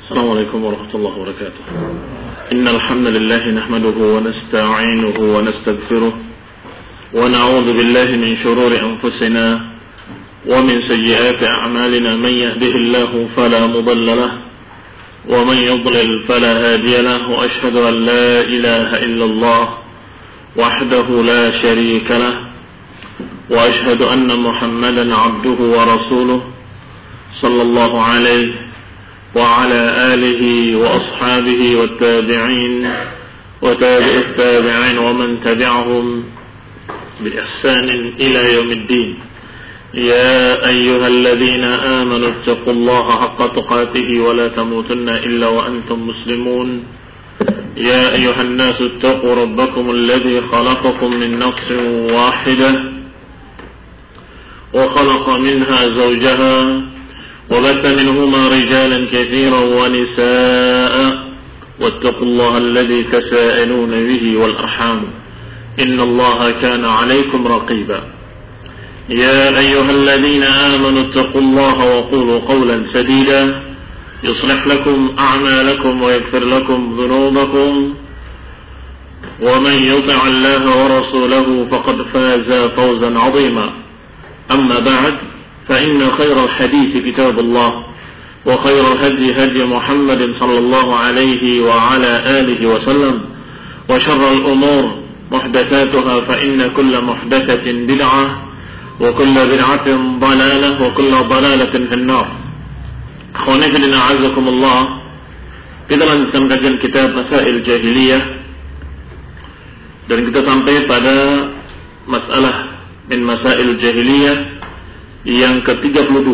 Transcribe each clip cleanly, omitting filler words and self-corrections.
السلام عليكم ورحمة الله وبركاته. إن الحمد لله نحمده ونستعينه ونستغفره ونعوذ بالله من شرور أنفسنا ومن سيئات أعمالنا. من يهده الله فلا مضل له ومن يضلل فلا هادي له وأشهد أن لا إله إلا الله وحده لا شريك له وأشهد أن محمدا عبده ورسوله صلى الله عليه وعلى آله وأصحابه والتابعين وتابع التابعين ومن تبعهم بإحسان إلى يوم الدين. يا أيها الذين آمنوا اتقوا الله حق تقاته ولا تموتن إلا وأنتم مسلمون. يا أيها الناس اتقوا ربكم الذي خلقكم من نفس واحدة وخلق منها زوجها وبث منهما رجالا كثيرا ونساء واتقوا الله الذي تساءلون به والأرحام إن الله كان عليكم رقيبا. يا أيها الذين آمنوا اتقوا الله وقولوا قولا سديدا يصلح لكم أعمالكم ويغفر لكم ذنوبكم ومن يطع الله ورسوله فقد فاز فوزا عظيما. أما بعد فإن خير الحديث كتاب الله وخير الهدي هدي محمد صلى الله عليه وعلى آله وسلم وشر الأمور محدثاتها فإن كل محدثة بدعة وكل بدعة ضلالة وكل ضلالة في النار. Akhwani fillah a'azzakumullah. Kita lanjutkan kajian kitab Masail Jahiliyah dan kita sampai pada masalah min Masail Jahiliyah yang ke-32,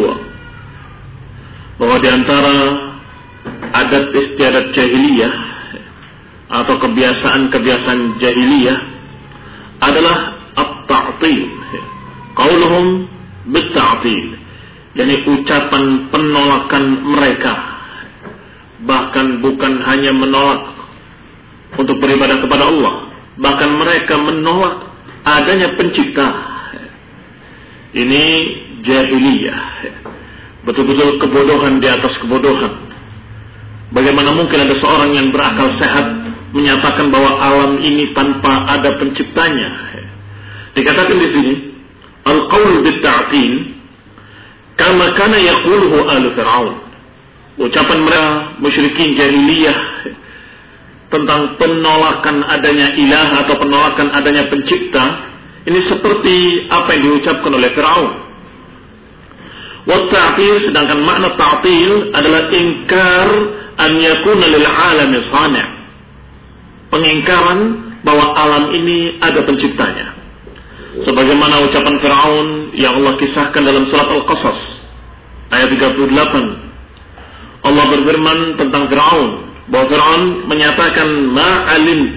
bahwa di antara adat istiadat jahiliyah atau kebiasaan-kebiasaan jahiliyah adalah at-ta'til. Qauluhum bit-ta'til, yakni ucapan penolakan mereka, bahkan bukan hanya menolak untuk beribadah kepada Allah, bahkan mereka menolak adanya pencipta. Ini jahiliyah, betul-betul kebodohan di atas kebodohan. Bagaimana mungkin ada seorang yang berakal sehat menyatakan bahwa alam ini tanpa ada penciptanya? Dikatakan di sini al-qaul bit-ta'til kama kana yaquluhu ahlu Fir'aun. Ucapan mereka musyrikin jahiliyah tentang penolakan adanya ilah atau penolakan adanya pencipta ini seperti apa yang diucapkan oleh Fir'aun. Wa ta'til, sedangkan makna ta'til adalah ingkar an yakuna lil alami sani', pengingkaran bahwa alam ini ada penciptanya. Sebagaimana ucapan Fir'aun yang Allah kisahkan dalam surat Al-Qasas ayat 38. Allah berfirman tentang Fir'aun bahwa Fir'aun menyatakan ma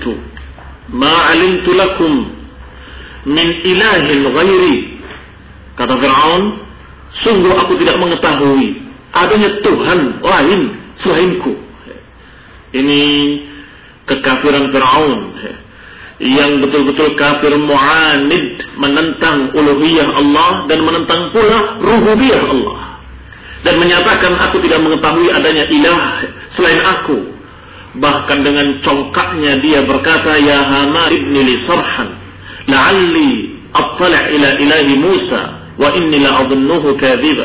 alimtu lakum min ilahin ghairi. Kata Fir'aun, sungguh aku tidak mengetahui adanya Tuhan lain selainku. Ini kekafiran Fir'aun yang betul-betul kafir mu'anid, menentang uluhiyah Allah dan menentang pula rububiyah Allah, dan menyatakan aku tidak mengetahui adanya ilah selain aku. Bahkan dengan congkaknya dia berkata, ya Haman ibni li sarhan la'alli attali' ila ilahi Musa wa inni la'adhunnuhu kadhiba.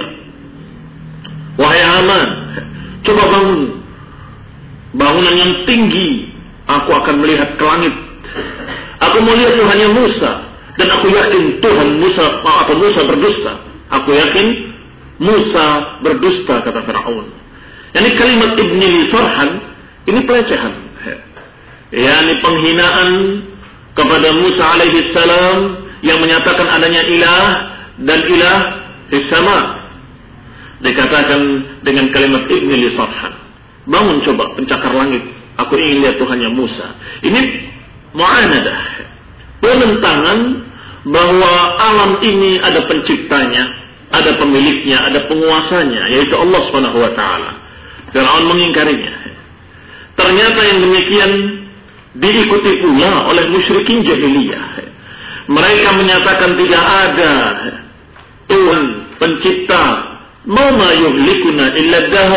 Wahai Haman, coba bangun bangunan yang tinggi, aku akan melihat ke langit. Aku melihat Tuhannya Musa dan aku yakin Tuhan Musa atau Musa berdusta. Aku yakin Musa berdusta, kata Fir'aun. Yani kalimat ibni li sarhan ini pelecehan, yakni penghinaan kepada Musa alaihi salam yang menyatakan adanya ilah dan ilah di sama. Dikatakan dengan kalimat ibni li sarhan, bangun coba pencakar langit, aku ingin lihat Tuhannya Musa. Ini mu'anadah, penentangan bahwa alam ini ada penciptanya, ada pemiliknya, ada penguasanya, yaitu Allah Subhanahu wa taala. Fir'aun mengingkarinya. Ternyata yang demikian diikuti pula oleh musyrikin jahiliyah. Mereka menyatakan tidak ada Tuhan pencipta. Ma yuhlikuna illa dahr,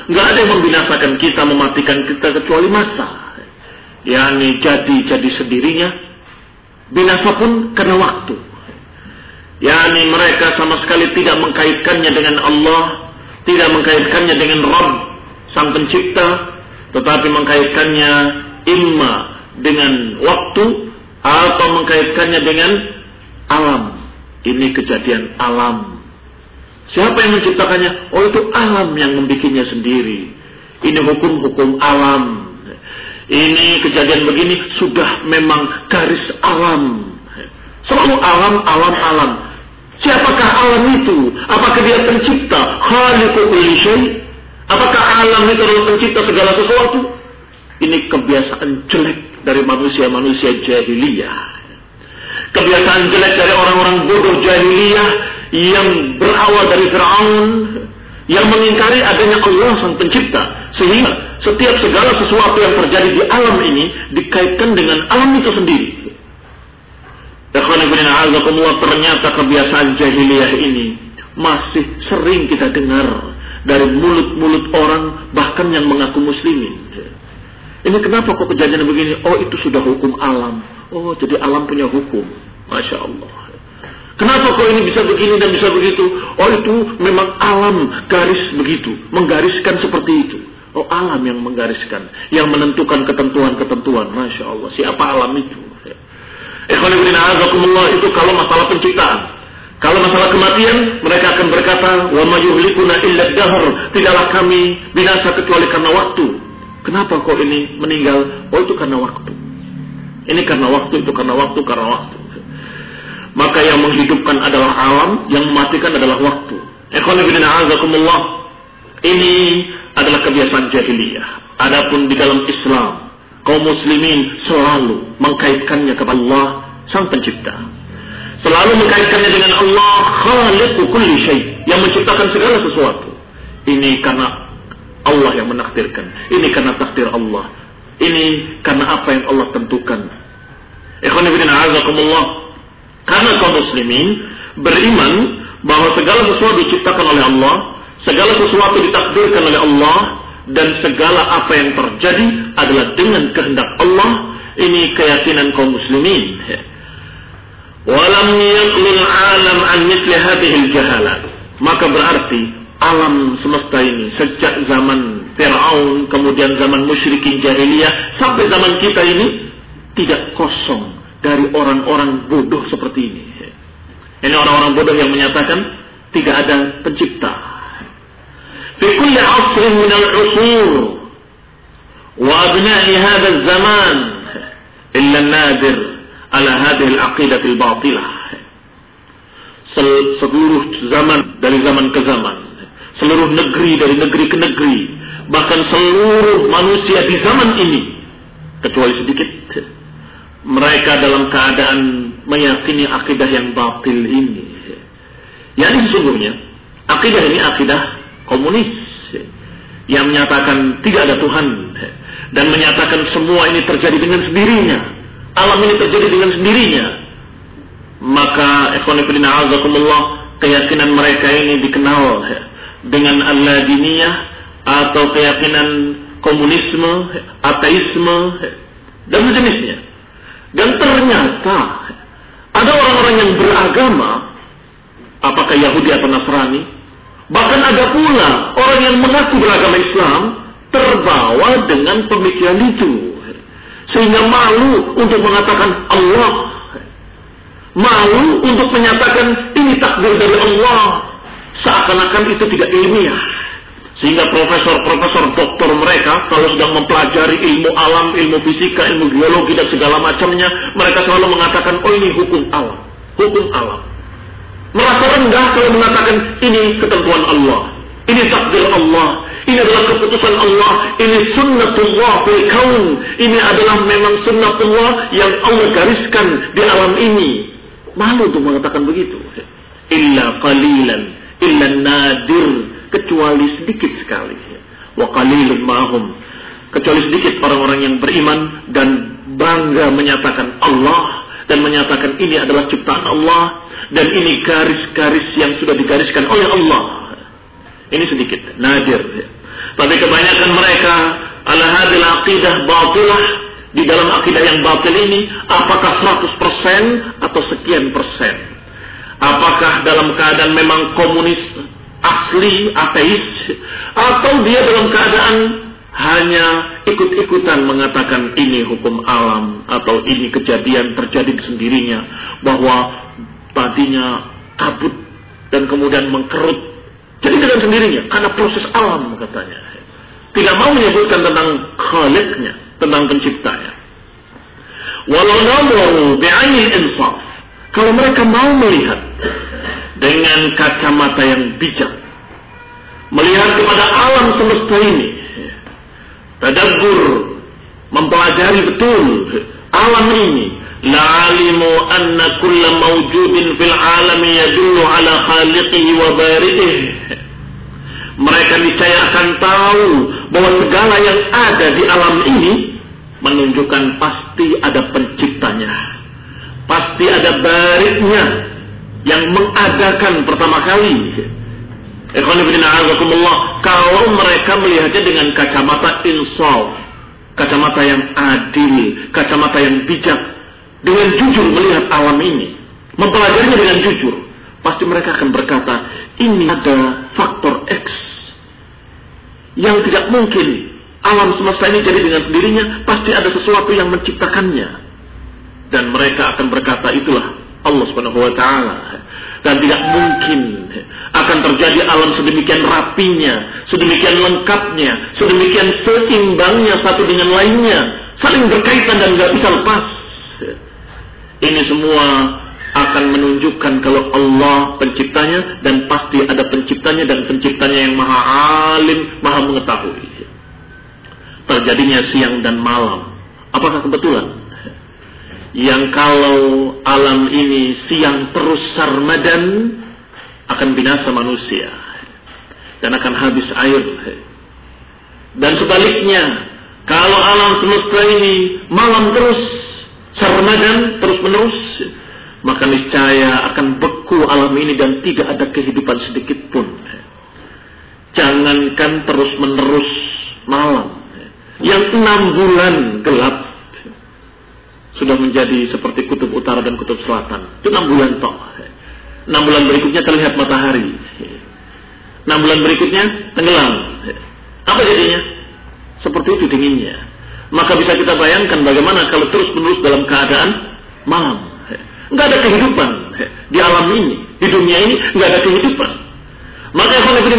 Nggak ada yang membinasakan kita, mematikan kita kecuali masa. Yani jadi sendirinya, binasa pun karena waktu. Yani mereka sama sekali tidak mengkaitkannya dengan Allah, tidak mengkaitkannya dengan Rabb, Sang Pencipta, tetapi mengkaitkannya imma dengan waktu atau mengkaitkannya dengan alam. Ini kejadian alam. Siapa yang menciptakannya? Oh, itu alam yang membikinnya sendiri. Ini hukum-hukum alam. Ini kejadian begini sudah memang garis alam. Selalu alam. Siapakah alam itu? Apakah dia pencipta? Khaliqu kulli syai'? Apakah alam itu adalah pencipta segala sesuatu? Ini kebiasaan jelek dari manusia-manusia jahiliyah. Kebiasaan jelek dari orang-orang bodoh jahiliyah yang berawal dari Fir'aun, yang mengingkari adanya Allah Sang Pencipta, sehingga setiap segala sesuatu yang terjadi di alam ini dikaitkan dengan alam itu sendiri. Ternyata kebiasaan jahiliyah ini masih sering kita dengar dari mulut-mulut orang bahkan yang mengaku muslimin. Ini kenapa kok kejadian begini? Oh, itu sudah hukum alam. Oh, jadi alam punya hukum. Masya Allah. Kenapa kok ini bisa begini dan bisa begitu? Oh, itu memang alam garis begitu, menggariskan seperti itu. Oh, alam yang menggariskan, yang menentukan ketentuan-ketentuan. Masya Allah. Siapa alam itu? Itu kalau masalah penciptaan. Kalau masalah kematian, mereka akan berkata, wa ma yuhlikuna illa dahr. Tidaklah kami binasa kecuali karena waktu. Kenapa kok ini meninggal? Oh, itu karena waktu. Ini karena waktu, itu karena waktu, karena waktu. Maka yang menghidupkan adalah alam, yang mematikan adalah waktu. Ini adalah kebiasaan jahiliyah. Adapun di dalam Islam, kaum muslimin selalu mengkaitkannya kepada Allah Sang Pencipta. Selalu mengkaitkannya dengan Allah Khaliqu kulli syai', yang menciptakan segala sesuatu. Ini karena Allah yang menakdirkan. Ini karena takdir Allah. Ini karena apa yang Allah tentukan. Karena kaum muslimin beriman bahwa segala sesuatu diciptakan oleh Allah, segala sesuatu ditakdirkan oleh Allah, dan segala apa yang terjadi adalah dengan kehendak Allah. Ini keyakinan kaum muslimin. Walam yaqlul alam an mithli hadhihi al-jahalat. Maka berarti alam semesta ini sejak zaman Fir'aun, kemudian zaman musyrikin jahiliyah sampai zaman kita ini tidak kosong dari orang-orang bodoh seperti ini. Ini orang-orang bodoh yang menyatakan tidak ada pencipta. Fi kulli 'asrin min al-'usur wa abna'i hadha az-zaman illa an-nadir ala hadhihi al-'aqidah al-batilah. Seluruh zaman dari zaman ke zaman, seluruh negeri dari negeri ke negeri, bahkan seluruh manusia di zaman ini kecuali sedikit, mereka dalam keadaan meyakini akidah yang batil ini. Yani sesungguhnya akidah ini akidah komunis yang menyatakan tidak ada Tuhan dan menyatakan semua ini terjadi dengan sendirinya, alam ini terjadi dengan sendirinya. Maka keyakinan mereka ini dikenal dengan al-ladiniyah atau keyakinan komunisme, ateisme dan sejenisnya. Dan ternyata ada orang-orang yang beragama, apakah Yahudi atau Nasrani, bahkan ada pula orang yang mengaku beragama Islam terbawa dengan pemikiran itu, sehingga malu untuk mengatakan Allah, malu untuk menyatakan ini takdir dari Allah, seakan-akan itu tidak ilmiah. Sehingga profesor-profesor doktor mereka kalau sedang mempelajari ilmu alam, ilmu fisika, ilmu geologi dan segala macamnya, mereka selalu mengatakan, oh ini hukum alam, hukum alam. Merasa rendah kalau mengatakan ini ketentuan Allah, ini takdir Allah, ini adalah keputusan Allah, ini sunnatullah fil kaun, ini adalah memang sunnatullah yang Allah gariskan di alam ini. Malu untuk mengatakan begitu. Illa qalilan, illa nadir, kecuali sedikit sekali. Wa qalilun ma'hum, kecuali sedikit orang-orang yang beriman dan bangga menyatakan Allah dan menyatakan ini adalah ciptaan Allah dan ini garis-garis yang sudah digariskan oleh Allah. Ini sedikit, nadir. Tapi kebanyakan mereka ala hadil aqidah batilah, di dalam akidah yang batil ini, apakah 100% atau sekian persen? Apakah dalam keadaan memang komunis asli, ateis, atau dia dalam keadaan hanya ikut-ikutan mengatakan ini hukum alam, atau ini kejadian terjadi sendirinya, bahwa tadinya kabut dan kemudian mengkerut jadi dengan sendirinya karena proses alam katanya. Tidak mau menyebutkan tentang khaliqnya, tentang penciptanya. Walau nazaru bi'ainil insaf, kalau mereka mau melihat dengan kacamata yang bijak, melihat kepada alam semesta ini, tadabbur, mempelajari betul alam ini, la'alimu anna kulla mawjudin fil alami yadullu ala khaliqihi wa bari'ihi. Mereka niscaya akan tahu bahwa segala yang ada di alam ini menunjukkan pasti ada penciptanya, pasti ada bari'nya yang mengadakan pertama kali. Ikhwan fillah azakumullah, kalau mereka melihatnya dengan kacamata insaf, kacamata yang adil, kacamata yang bijak, dengan jujur melihat alam ini, mempelajarinya dengan jujur, pasti mereka akan berkata, ini ada faktor X yang tidak mungkin alam semesta ini jadi dengan sendirinya, pasti ada sesuatu yang menciptakannya. Dan mereka akan berkata, itulah Allah Subhanahu wa taala. Dan tidak mungkin akan terjadi alam sedemikian rapinya, sedemikian lengkapnya, sedemikian seimbangnya satu dengan lainnya, saling berkaitan dan tidak bisa lepas. Ini semua akan menunjukkan kalau Allah penciptanya, dan pasti ada penciptanya, dan penciptanya yang maha alim, maha mengetahui. Terjadinya siang dan malam, apakah kebetulan? Yang kalau alam ini siang terus sarmadan, akan binasa manusia dan akan habis air. Dan sebaliknya, kalau alam semesta ini malam terus sarmadan, terus menerus, maka niscaya akan beku alam ini dan tidak ada kehidupan sedikit pun. Jangankan terus menerus malam, yang 6 bulan gelap sudah menjadi seperti kutub utara dan kutub selatan. Itu 6 bulan toh. 6 bulan berikutnya terlihat matahari. 6 bulan berikutnya tenggelam. Apa jadinya? Seperti itu dinginnya. Maka bisa kita bayangkan bagaimana kalau terus menerus dalam keadaan malam. Enggak ada kehidupan di alam ini, di dunia ini enggak ada kehidupan. Maka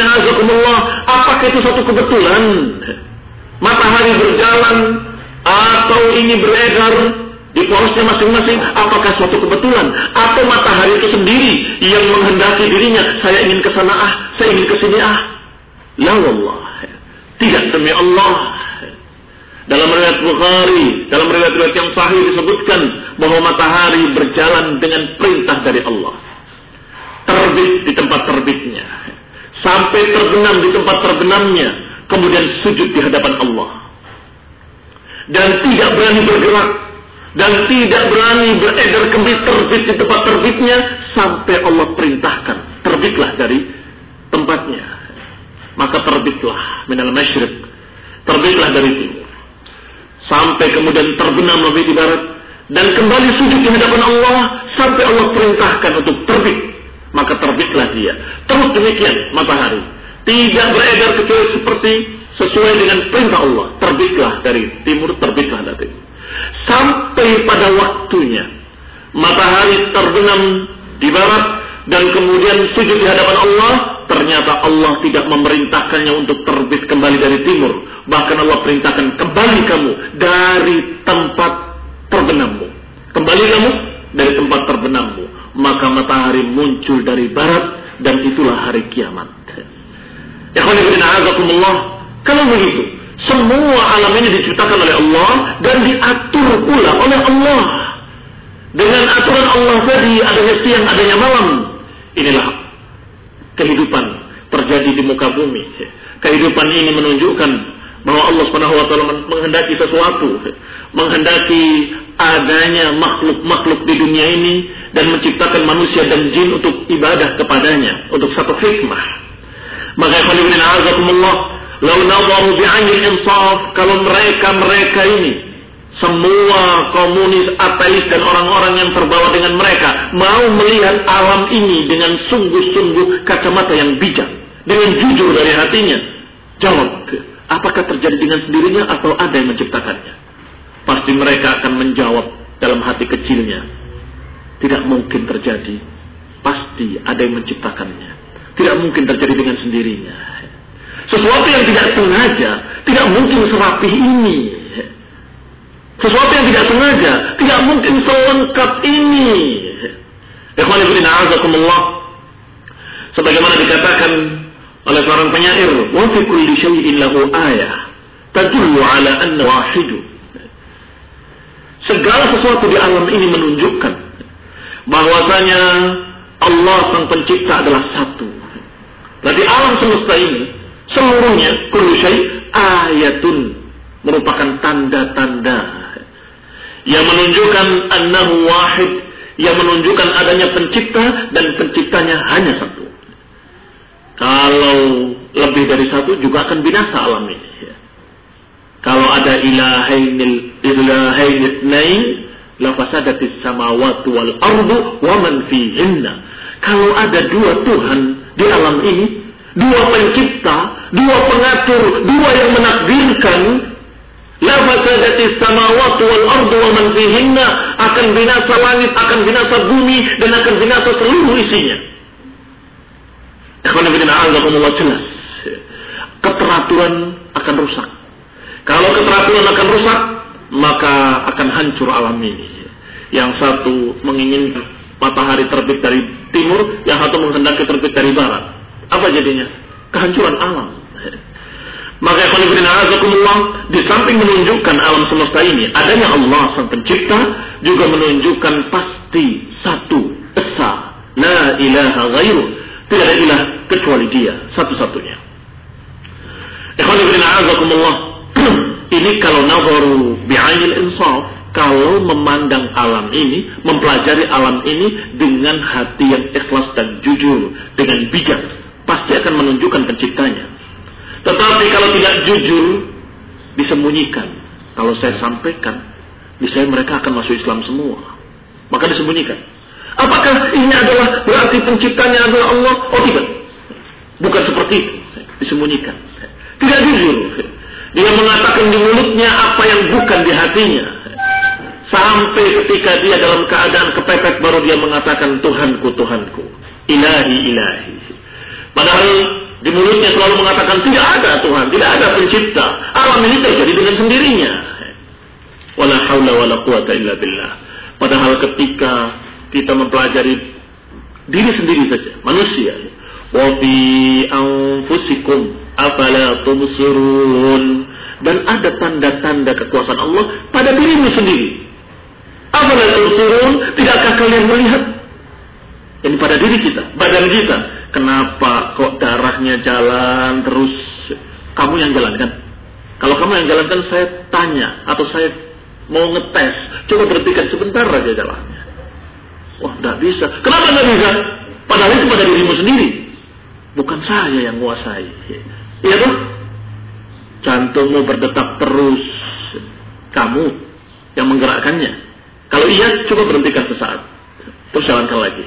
apakah itu suatu kebetulan? Matahari berjalan atau ini beredar di porosnya masing-masing, apakah suatu kebetulan? Atau matahari itu sendiri yang menghendaki dirinya, saya ingin ke sana saya ingin ke sini La wallah. Tidak, demi Allah. Dalam riwayat Bukhari, dalam riwayat yang sahih disebutkan bahwa matahari berjalan dengan perintah dari Allah. Terbit di tempat terbitnya, sampai terbenam di tempat terbenamnya, kemudian sujud di hadapan Allah. Dan tidak berani bergerak, dan tidak berani beredar kembali terbit di tempat terbitnya, sampai Allah perintahkan, terbitlah dari tempatnya. Maka terbitlah minal masyriq, terbitlah dari timur, sampai kemudian terbenam lebih di barat, dan kembali sujud di hadapan Allah, sampai Allah perintahkan untuk terbit. Maka terbitlah dia. Terus demikian matahari, tidak beredar kecuali seperti sesuai dengan perintah Allah. Terbitlah dari timur, terbitlah dari timur. Sampai pada waktunya matahari terbenam di barat dan kemudian sujud di hadapan Allah, ternyata Allah tidak memerintahkannya untuk terbit kembali dari timur. Bahkan Allah perintahkan, kembali kamu dari tempat terbenammu, kembali kamu dari tempat terbenammu. Maka matahari muncul dari barat, dan itulah hari kiamat. Kalau begitu, semua alam ini diciptakan oleh Allah dan diatur pula oleh Allah. Dengan aturan Allah tadi, adanya siang, adanya malam. Inilah kehidupan terjadi di muka bumi. Kehidupan ini menunjukkan bahwa Allah Subhanahu wa taala menghendaki sesuatu, menghendaki adanya makhluk-makhluk di dunia ini dan menciptakan manusia dan jin untuk ibadah kepadanya, untuk satu hikmah. Maka Lau nazaru bi'ainil insaf, kalau mereka ini semua komunis, ateis dan orang-orang yang terbawa dengan mereka mau melihat alam ini dengan sungguh-sungguh kacamata yang bijak, dengan jujur dari hatinya. Jawab, apakah terjadi dengan sendirinya atau ada yang menciptakannya? Pasti mereka akan menjawab dalam hati kecilnya, tidak mungkin terjadi, pasti ada yang menciptakannya. Tidak mungkin terjadi dengan sendirinya. Sesuatu yang tidak sengaja tidak mungkin serapih ini. Sesuatu yang tidak sengaja tidak mungkin selengkap ini. Ikhwan fillah, a'azakumullah. Sebagaimana dikatakan oleh seorang penyair, wa fi kulli syai'in lahu ayah tadullu ala anna wahid. Segala sesuatu di alam ini menunjukkan bahwasanya Allah sang pencipta adalah satu. Berarti alam semesta ini seluruhnya kullu syai' ayatun, merupakan tanda-tanda yang menunjukkan annahu wahid, yang menunjukkan adanya pencipta dan penciptanya hanya satu. Kalau lebih dari satu juga akan binasa alam ini. Kalau ada ilahainil itsnain la fasadatis samawati wal ardu wa man fihinna. Kalau ada dua Tuhan di alam ini, dua pencipta, dua pengatur, dua yang menakdirkan, la fasadatis samawati wal ardu wa man fihinna, akan binasa langit, akan binasa bumi, dan akan binasa seluruh isinya. Ikhwan fillah, a'azakumullah, jelas keteraturan akan rusak. Kalau keteraturan akan rusak, maka akan hancur alam ini. Yang satu menginginkan matahari terbit dari timur, yang satu menghendaki terbit dari barat. Apa jadinya? Kehancuran alam. Maka ikhwan fillah, a'azakumullah, di samping menunjukkan alam semesta ini adanya Allah sang pencipta, juga menunjukkan pasti satu esa, la ilaha ghairu, tidak ada ilah kecuali Dia satu-satunya. Ikhwan fillah, a'azakumullah, ini kalau nazaru bi'ainil insaf, kalau memandang alam ini, mempelajari alam ini dengan hati yang ikhlas dan jujur, dengan bijak, pasti akan menunjukkan penciptanya. Tetapi kalau tidak jujur, disembunyikan. Kalau saya sampaikan, misalnya mereka akan masuk Islam semua, maka disembunyikan. Apakah ini adalah berarti penciptanya adalah Allah? Oh tidak, bukan seperti itu. Disembunyikan, tidak jujur. Dia mengatakan di mulutnya apa yang bukan di hatinya. Sampai ketika dia dalam keadaan kepepet, baru dia mengatakan Tuhanku, Tuhanku, ilahi, ilahi. Padahal di mulutnya selalu mengatakan tidak ada Tuhan, tidak ada pencipta. Alam ini terjadi dengan sendirinya. Wala haula wala quwata illa billah. Padahal ketika kita mempelajari diri sendiri saja, manusia, wa fi anfusikum afala tubsirun, dan ada tanda-tanda kekuasaan Allah pada dirimu sendiri. Afala tubsirun, tidakkah kalian melihat? Ini pada diri kita, badan kita. Kenapa kok darahnya jalan terus? Kamu yang jalankan. Kalau kamu yang jalankan, saya tanya atau saya mau ngetes, coba berhentikan sebentar aja jalannya. Wah, tidak bisa. Kenapa tidak bisa? Padahal itu pada dirimu sendiri, bukan saya yang menguasai. Iya tuh? Jantungmu berdetak terus, kamu yang menggerakkannya. Kalau iya, coba berhentikan sesaat, terus jalankan lagi.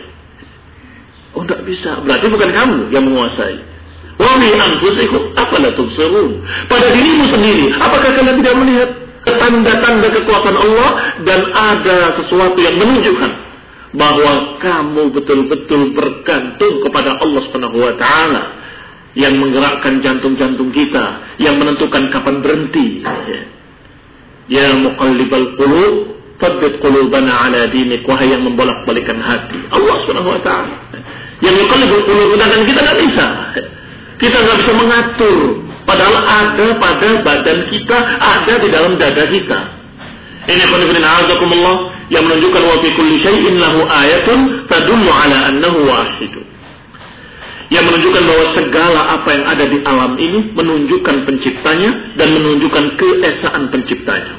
Oh, tidak bisa. Berarti bukan kamu yang menguasai. Wa min anfusikum afala tubsirun. Pada dirimu sendiri, apakah kalian tidak melihat tanda-tanda kekuasaan Allah, dan ada sesuatu yang menunjukkan bahwa kamu betul-betul bergantung kepada Allah Subhanahu wa taala, yang menggerakkan jantung-jantung kita, yang menentukan kapan berhenti. Ya muqallibal qulub, tsabbit qulubana ala dinik. Wahai yang membolak-balikan hati, Allah Subhanahu wa taala. Yang muqallibal qulub, sedangkan kita tidak bisa. Kita tidak bisa mengatur. Padahal ada pada badan kita, ada di dalam dada kita. Ini qul a'udzukumullah, yang menunjukkan wa fi kulli syai'in lahu ayatun tadullu ala annahu wahid. Yang menunjukkan bahwa segala apa yang ada di alam ini menunjukkan penciptanya dan menunjukkan keesaan penciptanya.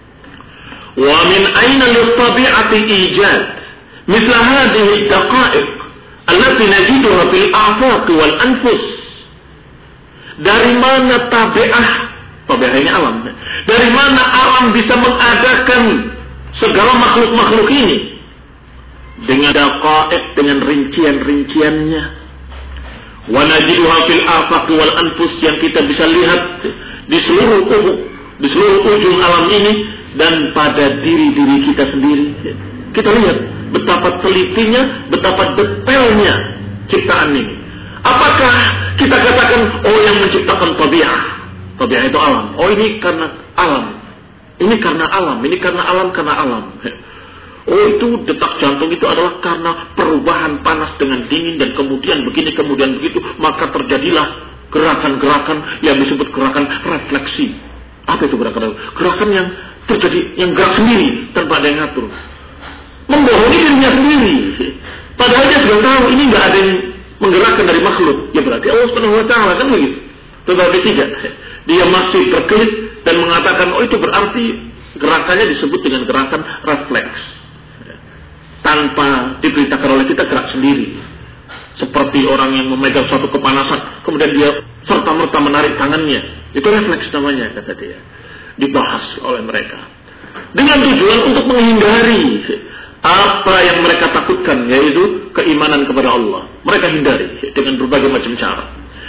Wa min aina lit-tabi'ati ijad misla hadhihi ad-daqa'iq allati najiduha fil a'faq wal anfus. Dari mana tabi'ah ini alam. Dari mana alam bisa mengadakan segala makhluk-makhluk ini? Dengan daqaiq, dengan rincian-rinciannya. Wa najiduha fil afaq wal anfus, yang kita bisa lihat di seluruh ujung alam ini dan pada diri-diri kita sendiri. Kita lihat betapa telitinya, betapa detailnya ciptaan ini. Apakah kita katakan, oh yang menciptakan tabi'ah itu alam. Oh ini karena alam. Ini karena alam. Ini karena alam, karena alam. Oh itu detak jantung itu adalah karena perubahan panas dengan dingin dan kemudian begini, kemudian begitu. Maka terjadilah gerakan-gerakan yang disebut gerakan refleksi. Apa itu gerakan? Gerakan yang terjadi, yang gerak sendiri tanpa ada yang ngatur. Membohongi dirinya sendiri. Padahal dia sudah tahu ini nggak ada yang menggerakkan dari makhluk. Ya berarti Allah Subhanahu wa taala, kan begitu. Tetapi tidak. Dia masih berkelit dan mengatakan, oh itu berarti gerakannya disebut dengan gerakan refleks. Tanpa diberitakan oleh kita, gerak sendiri. Seperti orang yang memegang suatu kepanasan, kemudian dia serta-merta menarik tangannya. Itu refleks namanya, kata dia. Dibahas oleh mereka. Dengan tujuan untuk menghindari apa yang mereka takutkan, yaitu keimanan kepada Allah. Mereka hindari dengan berbagai macam cara.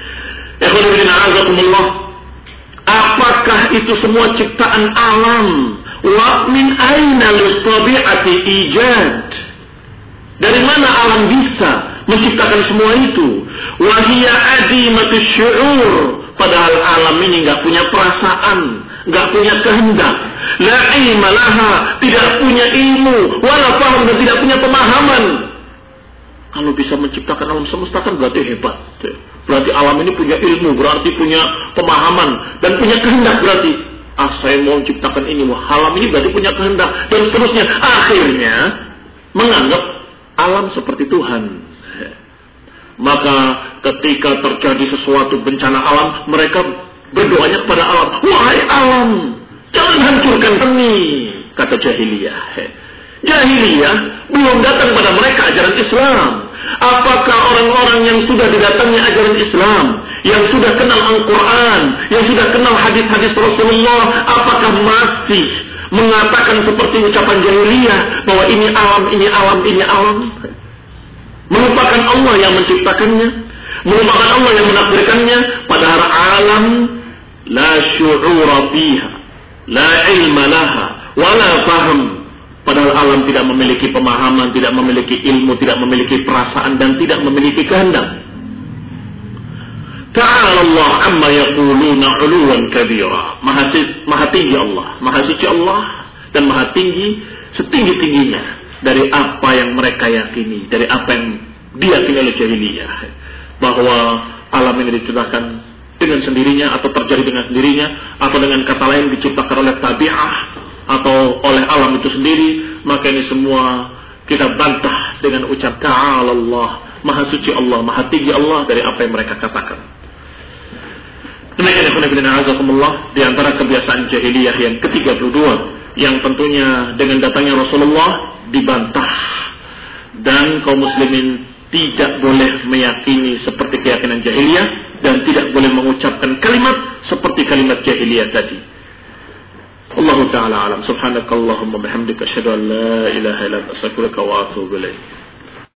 Apakah itu semua ciptaan alam? Wa min aina lis-tabi'ati ijad? Dari mana alam bisa menciptakan semua itu? Wa hiya adimatus syu'ur. Padahal alam ini enggak punya perasaan, enggak punya kehendak. La ilma laha, tidak punya ilmu, wala faham, dan tidak punya pemahaman. Kalau bisa menciptakan alam semesta kan berarti hebat. Berarti alam ini punya ilmu, berarti punya pemahaman, dan punya kehendak berarti. Saya mau menciptakan ini, alam ini berarti punya kehendak, dan seterusnya. Akhirnya menganggap alam seperti Tuhan. Maka ketika terjadi sesuatu bencana alam, mereka berdoanya kepada alam. Wahai alam, jangan hancurkan kami, kata jahiliyah. Jahiliyah belum datang pada mereka ajaran Islam. Apakah orang-orang yang sudah didatangi ajaran Islam, yang sudah kenal Al-Quran, yang sudah kenal hadis-hadis Rasulullah, apakah masih mengatakan seperti ucapan jahiliyah bahwa ini alam, ini alam, ini alam? Melupakan Allah yang menciptakannya, melupakan Allah yang menakdirkannya. Padahal alam la syu'ura fiha, la ilma laha, wala faham. Padahal alam tidak memiliki pemahaman, tidak memiliki ilmu, tidak memiliki perasaan, dan tidak memiliki kehendak. Ta'ala Allah amma yaquluna 'uluwan kabira. Maha tinggi Allah, maha suci Allah, dan maha tinggi setinggi-tingginya dari apa yang mereka yakini, dari apa yang diyakini oleh jahiliyah, bahwa alam ini diciptakan dengan sendirinya, atau terjadi dengan sendirinya, atau dengan kata lain diciptakan oleh tabi'ah, atau oleh alam itu sendiri. Maka ini semua kita bantah dengan ucap Ta'ala Allah, maha suci Allah, maha tinggi Allah dari apa yang mereka katakan. Demikian ikhwan fillah azakumullah, di antara kebiasaan jahiliyah yang ke-32, yang tentunya dengan datangnya Rasulullah dibantah, dan kaum muslimin tidak boleh meyakini seperti keyakinan jahiliyah, dan tidak boleh mengucapkan kalimat seperti kalimat jahiliyah tadi. Allah Ta'ala alam. Subhanakallahumma bihamdika asyhadu an la ilaha illa anta astaghfiruka wa atubu ilaik.